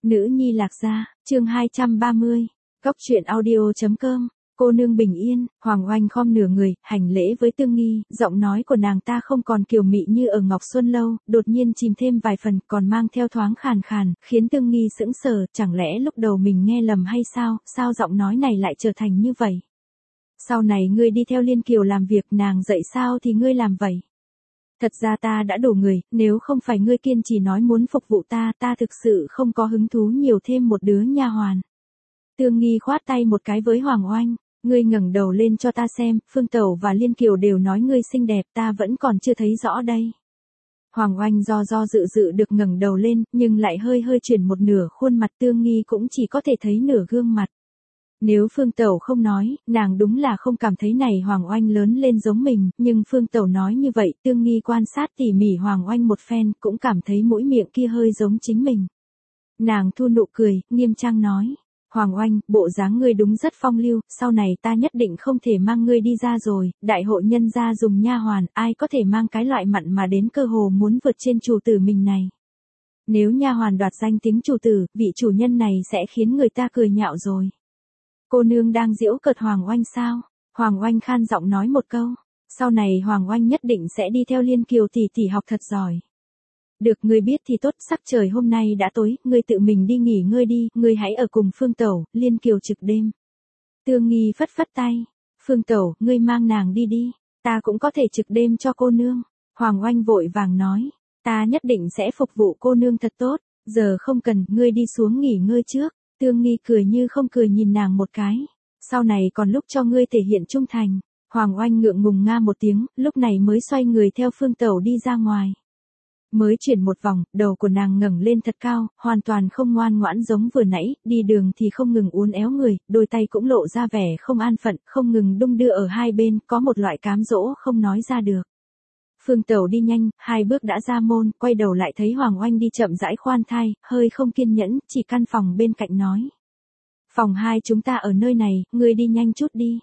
Nữ nhi Lạc Gia, chương 230, Cóc truyện audio.com. Cô nương bình yên. Hoàng Oanh khom nửa người, hành lễ với Tương Nghi, giọng nói của nàng ta không còn kiều mị như ở Ngọc Xuân Lâu, đột nhiên chìm thêm vài phần, còn mang theo thoáng khàn khàn, khiến Tương Nghi sững sờ, chẳng lẽ lúc đầu mình nghe lầm hay sao, sao giọng nói này lại trở thành như vậy? Sau này ngươi đi theo Liên Kiều làm việc, nàng dạy sao thì ngươi làm vậy. Thật ra ta đã đủ người, nếu không phải ngươi kiên trì nói muốn phục vụ ta, ta thực sự không có hứng thú nhiều thêm một đứa nha hoàn. Tương Nghi khoát tay một cái với Hoàng Oanh, ngươi ngẩng đầu lên cho ta xem, Phương Tẩu và Liên Kiều đều nói ngươi xinh đẹp, ta vẫn còn chưa thấy rõ đây. Hoàng Oanh do dự được ngẩng đầu lên, nhưng lại hơi chuyển một nửa khuôn mặt, Tương Nghi cũng chỉ có thể thấy nửa gương mặt. Nếu Phương Tẩu không nói, nàng đúng là không cảm thấy này Hoàng Oanh lớn lên giống mình, nhưng Phương Tẩu nói như vậy, Tương Nghi quan sát tỉ mỉ Hoàng Oanh một phen, cũng cảm thấy mũi miệng kia hơi giống chính mình. Nàng thu nụ cười, nghiêm trang nói, Hoàng Oanh, bộ dáng ngươi đúng rất phong lưu, sau này ta nhất định không thể mang ngươi đi ra rồi, đại hội nhân gia dùng nha hoàn, ai có thể mang cái loại mặn mà đến cơ hồ muốn vượt trên chủ tử mình này. Nếu nha hoàn đoạt danh tiếng chủ tử, vị chủ nhân này sẽ khiến người ta cười nhạo rồi. Cô nương đang giễu cợt Hoàng Oanh sao? Hoàng Oanh khan giọng nói một câu. Sau này Hoàng Oanh nhất định sẽ đi theo Liên Kiều tỷ học thật giỏi. Được, ngươi biết thì tốt, sắc trời hôm nay đã tối, ngươi tự mình đi nghỉ ngơi đi, ngươi hãy ở cùng Phương Tẩu, Liên Kiều trực đêm. Tương Nghi phất tay. Phương Tẩu, ngươi mang nàng đi, ta cũng có thể trực đêm cho cô nương. Hoàng Oanh vội vàng nói, ta nhất định sẽ phục vụ cô nương thật tốt, giờ không cần, ngươi đi xuống nghỉ ngơi trước. Tương Nghi cười như không cười nhìn nàng một cái. Sau này còn lúc cho ngươi thể hiện trung thành. Hoàng Oanh ngượng ngùng nga một tiếng, lúc này mới xoay người theo Phương Tẩu đi ra ngoài. Mới chuyển một vòng, đầu của nàng ngẩng lên thật cao, hoàn toàn không ngoan ngoãn giống vừa nãy, đi đường thì không ngừng uốn éo người, đôi tay cũng lộ ra vẻ không an phận, không ngừng đung đưa ở hai bên, có một loại cám dỗ không nói ra được. Phương Tẩu đi nhanh, 2 bước đã ra môn, quay đầu lại thấy Hoàng Oanh đi chậm rãi khoan thai, hơi không kiên nhẫn, chỉ căn phòng bên cạnh nói. Phòng 2 chúng ta ở nơi này, ngươi đi nhanh chút đi.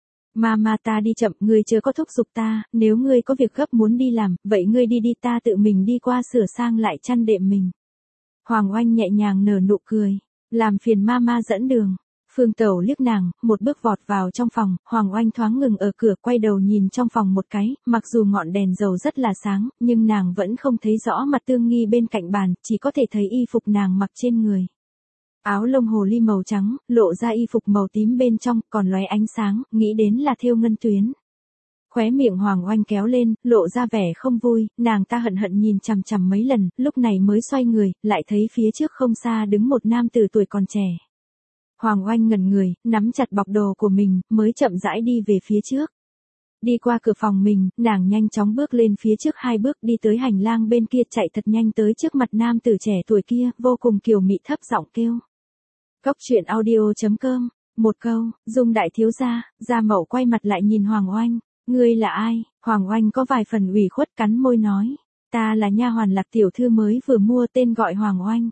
Mà ta đi chậm, ngươi chưa có thúc giục ta, nếu ngươi có việc gấp muốn đi làm, vậy ngươi đi ta tự mình đi qua sửa sang lại chăn đệm mình. Hoàng Oanh nhẹ nhàng nở nụ cười, làm phiền ma dẫn đường. Phương Tẩu liếc nàng, một bước vọt vào trong phòng, Hoàng Oanh thoáng ngừng ở cửa, quay đầu nhìn trong phòng một cái, mặc dù ngọn đèn dầu rất là sáng, nhưng nàng vẫn không thấy rõ mặt Tương Nghi bên cạnh bàn, chỉ có thể thấy y phục nàng mặc trên người. Áo lông hồ ly màu trắng, lộ ra y phục màu tím bên trong, còn lóe ánh sáng, nghĩ đến là thêu ngân tuyến. Khóe miệng Hoàng Oanh kéo lên, lộ ra vẻ không vui, nàng ta hận nhìn chằm mấy lần, lúc này mới xoay người, lại thấy phía trước không xa đứng một nam tử tuổi còn trẻ. Hoàng Oanh ngẩn người, nắm chặt bọc đồ của mình, mới chậm rãi đi về phía trước. Đi qua cửa phòng mình, nàng nhanh chóng bước lên phía trước 2 bước, đi tới hành lang bên kia, chạy thật nhanh tới trước mặt nam tử trẻ tuổi kia, vô cùng kiều mị, thấp giọng kêu. Cóc truyện audio.com. Một câu, Dung đại thiếu gia Mậu quay mặt lại nhìn Hoàng Oanh, ngươi là ai? Hoàng Oanh có vài phần ủy khuất, cắn môi nói, ta là nha hoàn Lạc tiểu thư mới vừa mua, tên gọi Hoàng Oanh.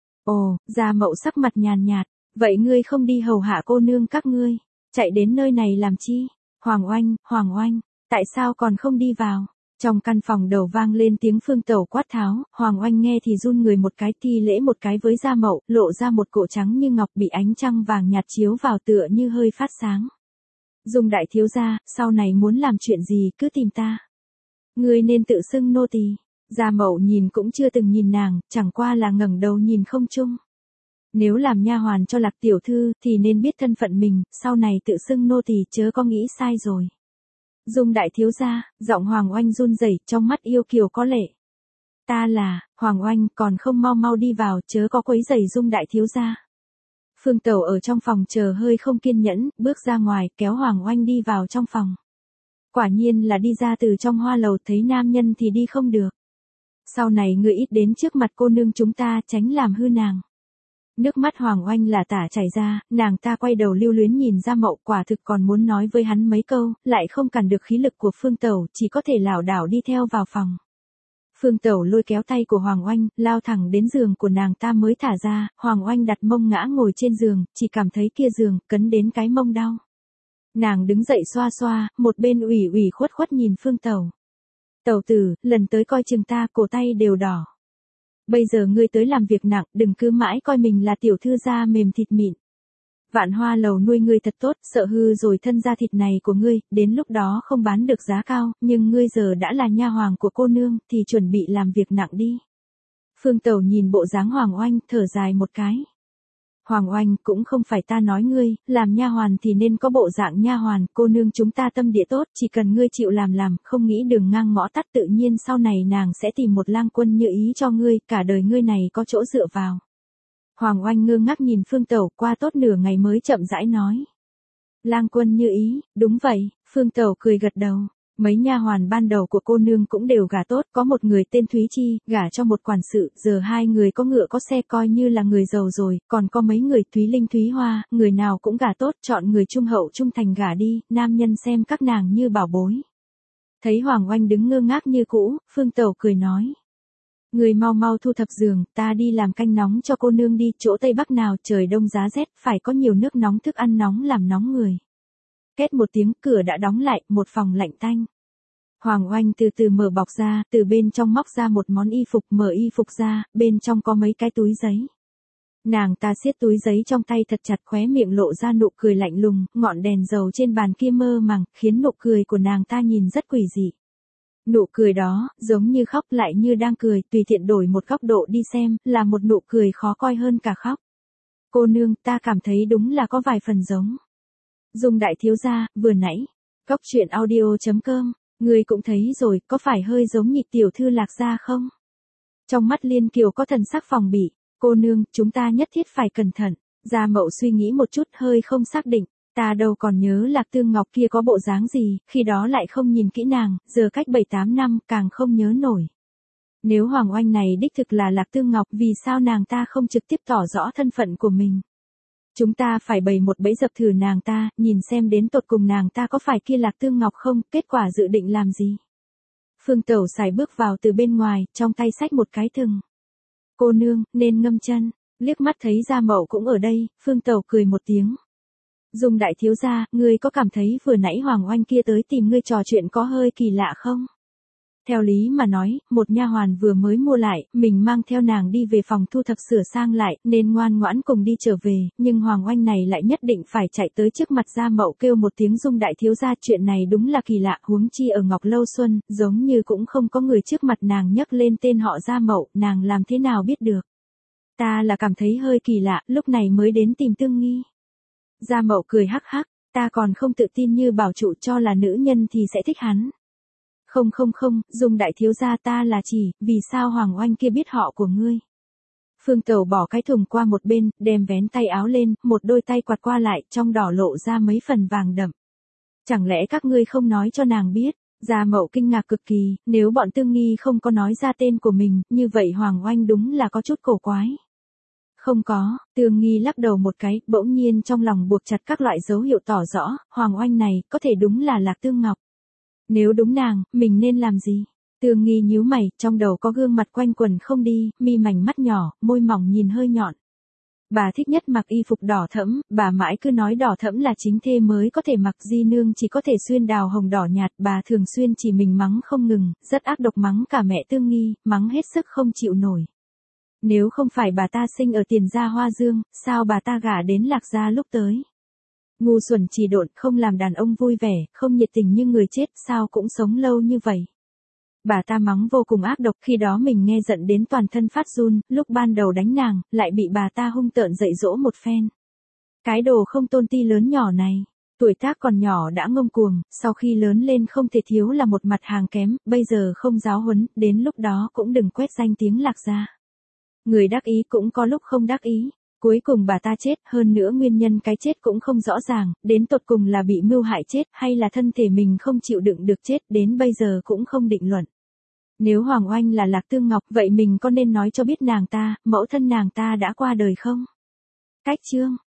Ồ, Gia Mậu sắc mặt nhàn nhạt, vậy ngươi không đi hầu hạ cô nương các ngươi, chạy đến nơi này làm chi? Hoàng Oanh, tại sao còn không đi vào? Trong căn phòng đầu vang lên tiếng Phương Tẩu quát tháo, Hoàng Oanh nghe thì run người một cái, thi lễ một cái với Gia Mậu, lộ ra một cổ trắng như ngọc, bị ánh trăng vàng nhạt chiếu vào tựa như hơi phát sáng. Dung đại thiếu gia, sau này muốn làm chuyện gì cứ tìm ta. Ngươi nên tự xưng nô tỳ. Gia Mậu nhìn cũng chưa từng nhìn nàng, chẳng qua là ngẩng đầu nhìn không trung. Nếu làm nha hoàn cho Lạc tiểu thư thì nên biết thân phận mình, sau này tự xưng nô tỳ chớ có nghĩ sai rồi. Dung đại thiếu gia, giọng Hoàng Oanh run rẩy, trong mắt yêu kiều có lệ. Ta là, Hoàng Oanh, còn không mau đi vào, chớ có quấy rầy Dung đại thiếu gia. Phương Tẩu ở trong phòng chờ hơi không kiên nhẫn, bước ra ngoài, kéo Hoàng Oanh đi vào trong phòng. Quả nhiên là đi ra từ trong hoa lầu, thấy nam nhân thì đi không được. Sau này ngươi ít đến trước mặt cô nương chúng ta, tránh làm hư nàng. Nước mắt Hoàng Oanh là tả chảy ra, nàng ta quay đầu lưu luyến nhìn Gia Mậu, quả thực còn muốn nói với hắn mấy câu, lại không cản được khí lực của Phương Tẩu, chỉ có thể lảo đảo đi theo vào phòng. Phương Tẩu lôi kéo tay của Hoàng Oanh, lao thẳng đến giường của nàng ta mới thả ra, Hoàng Oanh đặt mông ngã ngồi trên giường, chỉ cảm thấy kia giường, cấn đến cái mông đau. Nàng đứng dậy xoa, một bên ủy khuất nhìn Phương Tẩu. Tẩu tử, lần tới coi chừng ta, cổ tay đều đỏ. Bây giờ ngươi tới làm việc nặng, đừng cứ mãi coi mình là tiểu thư da mềm thịt mịn. Vạn Hoa lầu nuôi ngươi thật tốt, sợ hư rồi thân da thịt này của ngươi, đến lúc đó không bán được giá cao, nhưng ngươi giờ đã là nha hoàng của cô nương, thì chuẩn bị làm việc nặng đi. Phương Tẩu nhìn bộ dáng Hoàng Oanh, thở dài một cái. Hoàng Oanh, cũng không phải ta nói ngươi, làm nha hoàn thì nên có bộ dạng nha hoàn, cô nương chúng ta tâm địa tốt, chỉ cần ngươi chịu làm, không nghĩ đường ngang ngõ tắt, tự nhiên sau này nàng sẽ tìm một lang quân như ý cho ngươi, cả đời ngươi này có chỗ dựa vào. Hoàng Oanh ngơ ngác nhìn Phương Tẩu, qua tốt nửa ngày mới chậm rãi nói. Lang quân như ý, đúng vậy, Phương Tẩu cười gật đầu. Mấy nha hoàn ban đầu của cô nương cũng đều gả tốt, có một người tên Thúy Chi, gả cho một quản sự, giờ hai người có ngựa có xe coi như là người giàu rồi, còn có mấy người Thúy Linh Thúy Hoa, người nào cũng gả tốt, chọn người trung hậu trung thành gả đi, nam nhân xem các nàng như bảo bối. Thấy Hoàng Oanh đứng ngơ ngác như cũ, Phương Tẩu cười nói. Người mau mau thu thập giường, ta đi làm canh nóng cho cô nương đi, chỗ Tây Bắc nào trời đông giá rét, phải có nhiều nước nóng thức ăn nóng làm nóng người. Két một tiếng, cửa đã đóng lại, một phòng lạnh tanh. Hoàng Oanh từ từ mở bọc ra, từ bên trong móc ra một món y phục, mở y phục ra, bên trong có mấy cái túi giấy. Nàng ta siết túi giấy trong tay thật chặt, khóe miệng lộ ra nụ cười lạnh lùng, ngọn đèn dầu trên bàn kia mơ màng, khiến nụ cười của nàng ta nhìn rất quỷ dị. Nụ cười đó, giống như khóc lại như đang cười, tùy tiện đổi một góc độ đi xem, là một nụ cười khó coi hơn cả khóc. Cô nương, ta cảm thấy đúng là có vài phần giống. Dung đại thiếu gia, vừa nãy, Cóc truyện audio.com, ngươi cũng thấy rồi, có phải hơi giống nhịp tiểu thư Lạc Gia không? Trong mắt Liên Kiều có thần sắc phòng bị, cô nương, chúng ta nhất thiết phải cẩn thận. Gia Mậu suy nghĩ một chút, hơi không xác định, ta đâu còn nhớ Lạc Tương Ngọc kia có bộ dáng gì, khi đó lại không nhìn kỹ nàng, giờ cách 7-8 năm, càng không nhớ nổi. Nếu Hoàng Oanh này đích thực là Lạc Tương Ngọc, vì sao nàng ta không trực tiếp tỏ rõ thân phận của mình? Chúng ta phải bày một bẫy dập thử nàng ta, nhìn xem đến tột cùng nàng ta có phải kia Lạc Tương Ngọc không, kết quả dự định làm gì? Phương Tẩu sải bước vào từ bên ngoài, trong tay xách một cái thừng. Cô nương, nên ngâm chân, liếc mắt thấy Gia Mậu cũng ở đây, Phương Tẩu cười một tiếng. Dung đại thiếu gia, ngươi có cảm thấy vừa nãy Hoàng Oanh kia tới tìm ngươi trò chuyện có hơi kỳ lạ không? Theo lý mà nói, một nha hoàn vừa mới mua lại, mình mang theo nàng đi về phòng thu thập sửa sang lại, nên ngoan ngoãn cùng đi trở về, nhưng Hoàng Oanh này lại nhất định phải chạy tới trước mặt Gia Mậu kêu một tiếng Dung đại thiếu gia, chuyện này đúng là kỳ lạ, huống chi ở Ngọc Lâu Xuân, giống như cũng không có người trước mặt nàng nhắc lên tên họ Gia Mậu, nàng làm thế nào biết được? Ta là cảm thấy hơi kỳ lạ, lúc này mới đến tìm Tương Nghi. Gia Mậu cười hắc hắc, ta còn không tự tin như bảo trụ cho là nữ nhân thì sẽ thích hắn. Không, Dung đại thiếu gia, ta là chỉ, vì sao Hoàng Oanh kia biết họ của ngươi? Phương Tẩu bỏ cái thùng qua một bên, đem vén tay áo lên, một đôi tay quạt qua lại, trong đỏ lộ ra mấy phần vàng đậm. Chẳng lẽ các ngươi không nói cho nàng biết? Gia Mậu kinh ngạc cực kỳ, nếu bọn Tương Nghi không có nói ra tên của mình, như vậy Hoàng Oanh đúng là có chút cổ quái. Không có, Tương Nghi lắc đầu một cái, bỗng nhiên trong lòng buộc chặt các loại dấu hiệu tỏ rõ, Hoàng Oanh này, có thể đúng là Lạc Tương Ngọc. Nếu đúng nàng, mình nên làm gì? Tương Nghi nhíu mày, trong đầu có gương mặt quanh quẩn không đi, mi mảnh mắt nhỏ, môi mỏng nhìn hơi nhọn. Bà thích nhất mặc y phục đỏ thẫm, bà mãi cứ nói đỏ thẫm là chính thê mới có thể mặc, di nương chỉ có thể xuyên đào hồng đỏ nhạt, bà thường xuyên chỉ mình mắng không ngừng, rất ác độc mắng cả mẹ Tương Nghi, mắng hết sức không chịu nổi. Nếu không phải bà ta sinh ở Tiền Gia Hoa Dương, sao bà ta gả đến Lạc Gia lúc tới? Ngu xuẩn chỉ độn, không làm đàn ông vui vẻ, không nhiệt tình như người chết, sao cũng sống lâu như vậy. Bà ta mắng vô cùng ác độc, khi đó mình nghe giận đến toàn thân phát run, lúc ban đầu đánh nàng, lại bị bà ta hung tợn dạy dỗ một phen. Cái đồ không tôn ti lớn nhỏ này, tuổi tác còn nhỏ đã ngông cuồng, sau khi lớn lên không thể thiếu là một mặt hàng kém, bây giờ không giáo huấn, đến lúc đó cũng đừng quét danh tiếng Lạc Gia. Người đắc ý cũng có lúc không đắc ý. Cuối cùng bà ta chết, hơn nữa nguyên nhân cái chết cũng không rõ ràng, đến tột cùng là bị mưu hại chết, hay là thân thể mình không chịu đựng được chết, đến bây giờ cũng không định luận. Nếu Hoàng Oanh là Lạc Tương Ngọc, vậy mình có nên nói cho biết nàng ta, mẫu thân nàng ta đã qua đời không? Cách chương